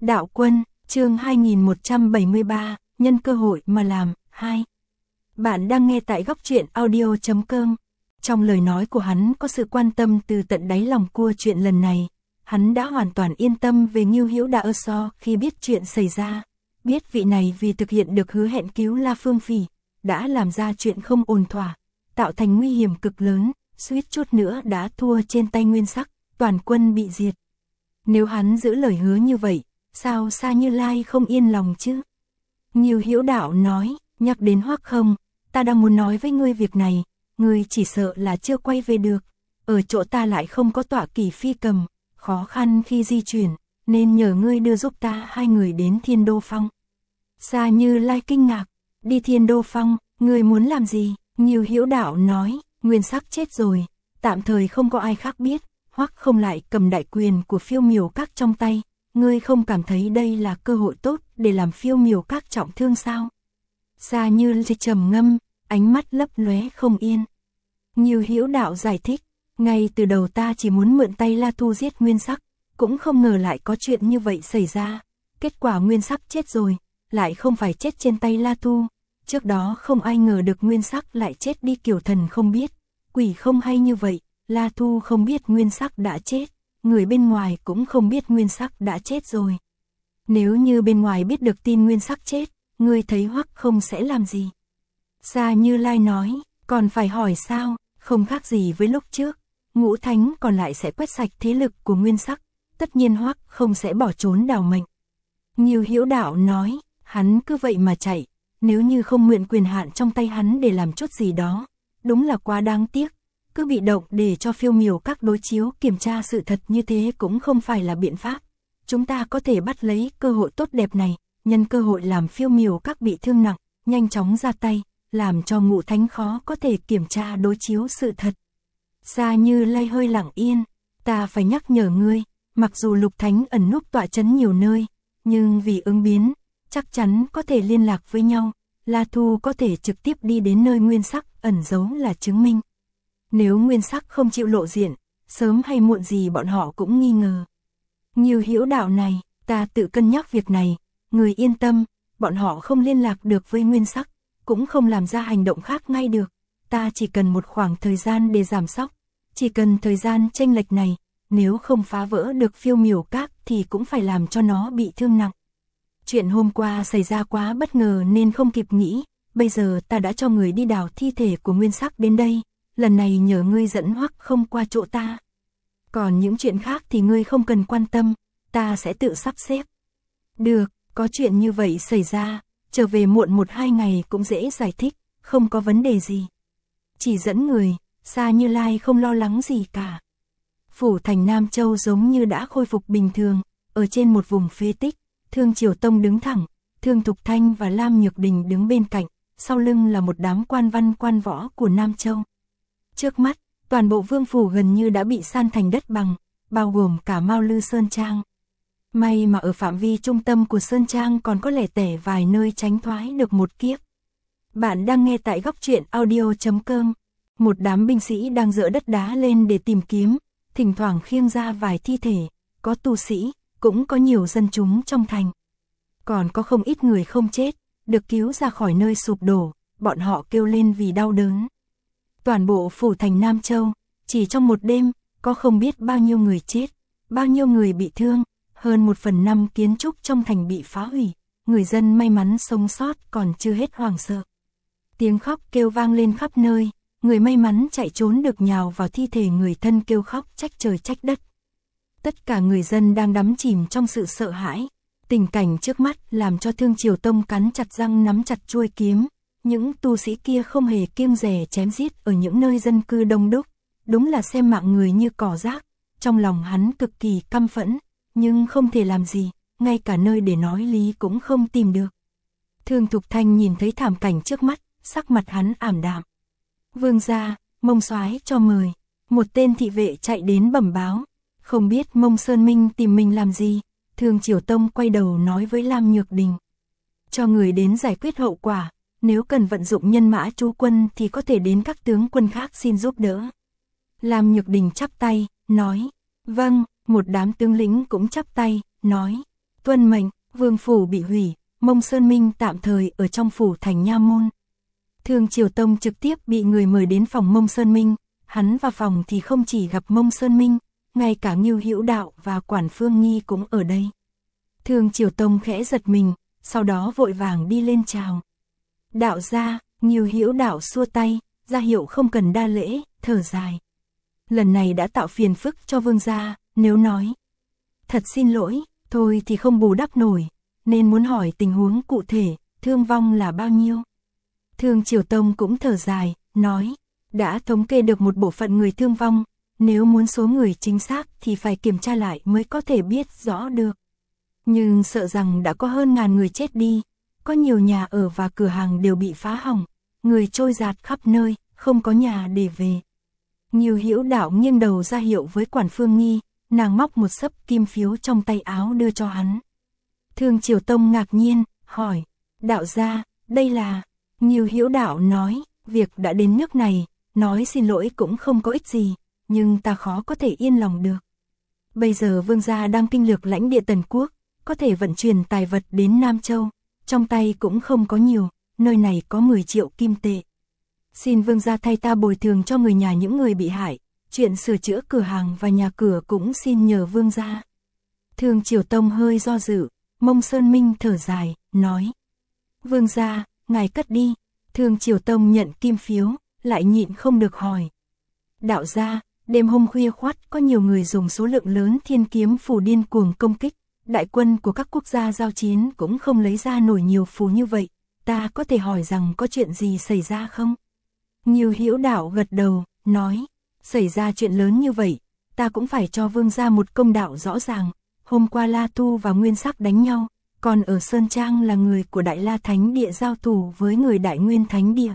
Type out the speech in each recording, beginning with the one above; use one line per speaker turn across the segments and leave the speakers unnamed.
Đạo quân, chương 2173, nhân cơ hội mà làm, 2. Bạn đang nghe tại góc truyện audio.com. Trong lời nói của hắn có sự quan tâm từ tận đáy lòng của chuyện lần này. Hắn đã hoàn toàn yên tâm về Ngưu Hữu Đa So khi biết chuyện xảy ra. Biết vị này vì thực hiện được hứa hẹn cứu La Phương Phỉ, đã làm ra chuyện không ổn thỏa, tạo thành nguy hiểm cực lớn, suýt chút nữa đã thua trên tay Nguyên Sắc, toàn quân bị diệt. Nếu hắn giữ lời hứa như vậy, sao Sa Như Lai không yên lòng chứ? Ngưu Hữu Đạo nói, nhắc đến Hoắc Không, ta đang muốn nói với ngươi việc này, ngươi chỉ sợ là chưa quay về được, ở chỗ ta lại không có tọa kỵ phi cầm, khó khăn khi di chuyển, nên nhờ ngươi đưa giúp ta hai người đến Thiên Đô Phong. Sa Như Lai kinh ngạc, đi Thiên Đô Phong, ngươi muốn làm gì? Ngưu Hữu Đạo nói, Nguyên Sắc chết rồi, tạm thời không có ai khác biết, Hoắc Không lại cầm đại quyền của Phiêu Miểu Các trong tay, ngươi không cảm thấy đây là cơ hội tốt để làm Phiêu Miểu Các trọng thương sao? Sa Như Lai trầm ngâm, ánh mắt lấp lóe không yên. Ngưu Hữu Đạo giải thích, ngay từ đầu ta chỉ muốn mượn tay La Thu giết Nguyên Sắc, cũng không ngờ lại có chuyện như vậy xảy ra. Kết quả Nguyên Sắc chết rồi, lại không phải chết trên tay La Thu. Trước đó không ai ngờ được Nguyên Sắc lại chết đi kiểu thần không biết, quỷ không hay như vậy. La Thu không biết Nguyên Sắc đã chết, người bên ngoài cũng không biết Nguyên Sắc đã chết rồi. Nếu như bên ngoài biết được tin Nguyên Sắc chết, ngươi thấy Hoắc Không sẽ làm gì? Sa Như Lai nói, còn phải hỏi sao, không khác gì với lúc trước, Ngũ Thánh còn lại sẽ quét sạch thế lực của Nguyên Sắc, tất nhiên Hoắc Không sẽ bỏ trốn đào mệnh. Ngưu Hữu Đạo nói, hắn cứ vậy mà chạy, nếu như không mượn quyền hạn trong tay hắn để làm chút gì đó, đúng là quá đáng tiếc. Cứ bị động để cho Phiêu Miểu Các đối chiếu kiểm tra sự thật như thế cũng không phải là biện pháp. Chúng ta có thể bắt lấy cơ hội tốt đẹp này, nhân cơ hội làm Phiêu Miểu Các bị thương nặng, nhanh chóng ra tay, làm cho Ngũ Thánh khó có thể kiểm tra đối chiếu sự thật. Sa Như Lai hơi lặng yên, ta phải nhắc nhở ngươi, mặc dù Lục Thánh ẩn núp tọa trấn nhiều nơi, nhưng vì ứng biến, chắc chắn có thể liên lạc với nhau, La Thu có thể trực tiếp đi đến nơi Nguyên Sắc ẩn giấu là chứng minh. Nếu Nguyên Sắc không chịu lộ diện, sớm hay muộn gì bọn họ cũng nghi ngờ. Ngưu Hữu Đạo này, ta tự cân nhắc việc này, người yên tâm, bọn họ không liên lạc được với Nguyên Sắc, cũng không làm ra hành động khác ngay được. Ta chỉ cần một khoảng thời gian để giảm sóc, chỉ cần thời gian chênh lệch này, nếu không phá vỡ được Phiêu Miểu Các thì cũng phải làm cho nó bị thương nặng. Chuyện hôm qua xảy ra quá bất ngờ nên không kịp nghĩ, bây giờ ta đã cho người đi đào thi thể của Nguyên Sắc đến đây. Lần này nhờ ngươi dẫn Hoắc Không qua chỗ ta. Còn những chuyện khác thì ngươi không cần quan tâm, ta sẽ tự sắp xếp. Được, có chuyện như vậy xảy ra, trở về muộn 1-2 ngày cũng dễ giải thích, không có vấn đề gì. Chỉ dẫn người, Sa Như Lai không lo lắng gì cả. Phủ thành Nam Châu giống như đã khôi phục bình thường, ở trên một vùng phế tích, Thương Triều Tông đứng thẳng, Thương Thục Thanh và Lam Nhược Đình đứng bên cạnh, sau lưng là một đám quan văn quan võ của Nam Châu. Trước mắt, toàn bộ vương phủ gần như đã bị san thành đất bằng, bao gồm cả Mao Lư Sơn Trang. May mà ở phạm vi trung tâm của Sơn Trang còn có lẻ tẻ vài nơi tránh thoái được một kiếp. Bạn đang nghe tại góc truyện audio.com. Một đám binh sĩ đang dỡ đất đá lên để tìm kiếm, thỉnh thoảng khiêng ra vài thi thể, có tu sĩ, cũng có nhiều dân chúng trong thành. Còn có không ít người không chết, được cứu ra khỏi nơi sụp đổ, bọn họ kêu lên vì đau đớn. Toàn bộ phủ thành Nam Châu, chỉ trong một đêm, có không biết bao nhiêu người chết, bao nhiêu người bị thương, hơn 1/5 kiến trúc trong thành bị phá hủy, người dân may mắn sống sót còn chưa hết hoảng sợ. Tiếng khóc kêu vang lên khắp nơi, người may mắn chạy trốn được nhào vào thi thể người thân kêu khóc trách trời trách đất. Tất cả người dân đang đắm chìm trong sự sợ hãi, tình cảnh trước mắt làm cho Thương Triều Tông cắn chặt răng nắm chặt chuôi kiếm. Những tu sĩ kia không hề kiêng dè chém giết ở những nơi dân cư đông đúc, đúng là xem mạng người như cỏ rác. Trong lòng hắn cực kỳ căm phẫn, nhưng không thể làm gì, ngay cả nơi để nói lý cũng không tìm được. Thương Thục Thanh nhìn thấy thảm cảnh trước mắt, sắc mặt hắn ảm đạm. Vương gia, Mông soái cho mời. Một tên thị vệ chạy đến bẩm báo, không biết Mông Sơn Minh tìm mình làm gì. Thương Triều Tông quay đầu nói với Lam Nhược Đình, cho người đến giải quyết hậu quả. Nếu cần vận dụng nhân mã trú quân thì có thể đến các tướng quân khác xin giúp đỡ. Lam Nhược Đình chắp tay, nói, vâng, một đám tướng lĩnh cũng chắp tay, nói, Tuân mệnh, vương phủ bị hủy, Mông Sơn Minh tạm thời ở trong phủ thành nha môn. Thương Triều Tông trực tiếp bị người mời đến phòng Mông Sơn Minh, hắn vào phòng thì không chỉ gặp Mông Sơn Minh, ngay cả Ngưu Hữu Đạo và Quản Phương Nghi cũng ở đây. Thương Triều Tông khẽ giật mình, sau đó vội vàng đi lên chào. Đạo gia, Ngưu Hữu Đạo xua tay, ra hiệu không cần đa lễ, thở dài. Lần này đã tạo phiền phức cho vương gia, nếu nói thật xin lỗi, thôi thì không bù đắp nổi, nên muốn hỏi tình huống cụ thể, thương vong là bao nhiêu. Thương Triều Tông cũng thở dài, nói, đã thống kê được một bộ phận người thương vong, nếu muốn số người chính xác thì phải kiểm tra lại mới có thể biết rõ được. Nhưng sợ rằng đã có hơn 1000 người chết đi, có nhiều nhà ở và cửa hàng đều bị phá hỏng, người trôi dạt khắp nơi, không có nhà để về. Ngưu Hữu Đạo nghiêng đầu ra hiệu với Quản Phương Nghi, nàng móc một xấp kim phiếu trong tay áo đưa cho hắn. Thương Triều Tông ngạc nhiên, hỏi, đạo gia, đây là... Ngưu Hữu Đạo nói, việc đã đến nước này, nói xin lỗi cũng không có ích gì, nhưng ta khó có thể yên lòng được. Bây giờ vương gia đang kinh lược lãnh địa Tần Quốc, có thể vận chuyển tài vật đến Nam Châu, trong tay cũng không có nhiều, nơi này có 10 triệu kim tệ. Xin vương gia thay ta bồi thường cho người nhà những người bị hại, chuyện sửa chữa cửa hàng và nhà cửa cũng xin nhờ vương gia. Thương Triều Tông hơi do dự, Mông Sơn Minh thở dài, nói, vương gia, ngài cất đi. Thương Triều Tông nhận kim phiếu, lại nhịn không được hỏi. Đạo gia, đêm hôm khuya khoắt có nhiều người dùng số lượng lớn thiên kiếm phù điên cuồng công kích, đại quân của các quốc gia giao chiến cũng không lấy ra nổi nhiều phù như vậy, ta có thể hỏi rằng có chuyện gì xảy ra không? Ngưu Hữu Đạo gật đầu, nói, xảy ra chuyện lớn như vậy, ta cũng phải cho vương gia một công đạo rõ ràng. Hôm qua La Tu và Nguyên Sắc đánh nhau, còn ở Sơn Trang là người của Đại La Thánh Địa giao thủ với người Đại Nguyên Thánh Địa.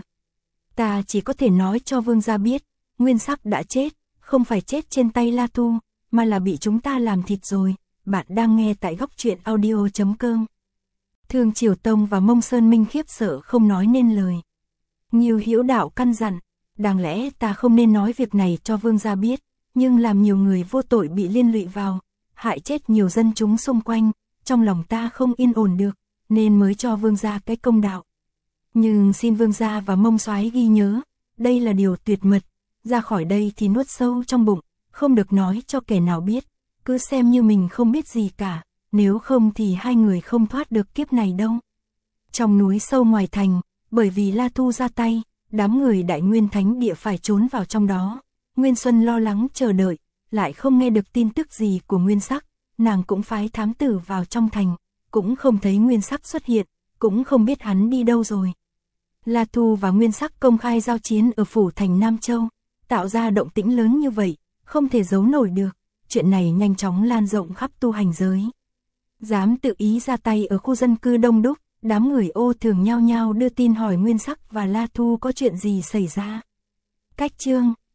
Ta chỉ có thể nói cho vương gia biết, Nguyên Sắc đã chết, không phải chết trên tay La Tu, mà là bị chúng ta làm thịt rồi. Bạn đang nghe tại Góc Truyện Audio.com. Thương Triều Tông và Mông Sơn Minh khiếp sợ không nói nên lời. Ngưu Hữu Đạo căn dặn, đáng lẽ ta không nên nói việc này cho vương gia biết, nhưng làm nhiều người vô tội bị liên lụy vào, hại chết nhiều dân chúng xung quanh, trong lòng ta không yên ổn được, nên mới cho vương gia cái công đạo. Nhưng xin vương gia và Mông soái ghi nhớ, đây là điều tuyệt mật, ra khỏi đây thì nuốt sâu trong bụng, không được nói cho kẻ nào biết, cứ xem như mình không biết gì cả, nếu không thì hai người không thoát được kiếp này đâu. Trong núi sâu ngoài thành, bởi vì La Tu ra tay, đám người Đại Nguyên Thánh Địa phải trốn vào trong đó. Nguyên Xuân lo lắng chờ đợi, lại không nghe được tin tức gì của Nguyên Sắc, nàng cũng phái thám tử vào trong thành, cũng không thấy Nguyên Sắc xuất hiện, cũng không biết hắn đi đâu rồi. La Tu và Nguyên Sắc công khai giao chiến ở phủ thành Nam Châu, tạo ra động tĩnh lớn như vậy, không thể giấu nổi được, chuyện này nhanh chóng lan rộng khắp tu hành giới. Dám tự ý ra tay ở khu dân cư đông đúc, đám người ô thường nhao nhao đưa tin hỏi Nguyên Sắc và La Tu có chuyện gì xảy ra. Cách chương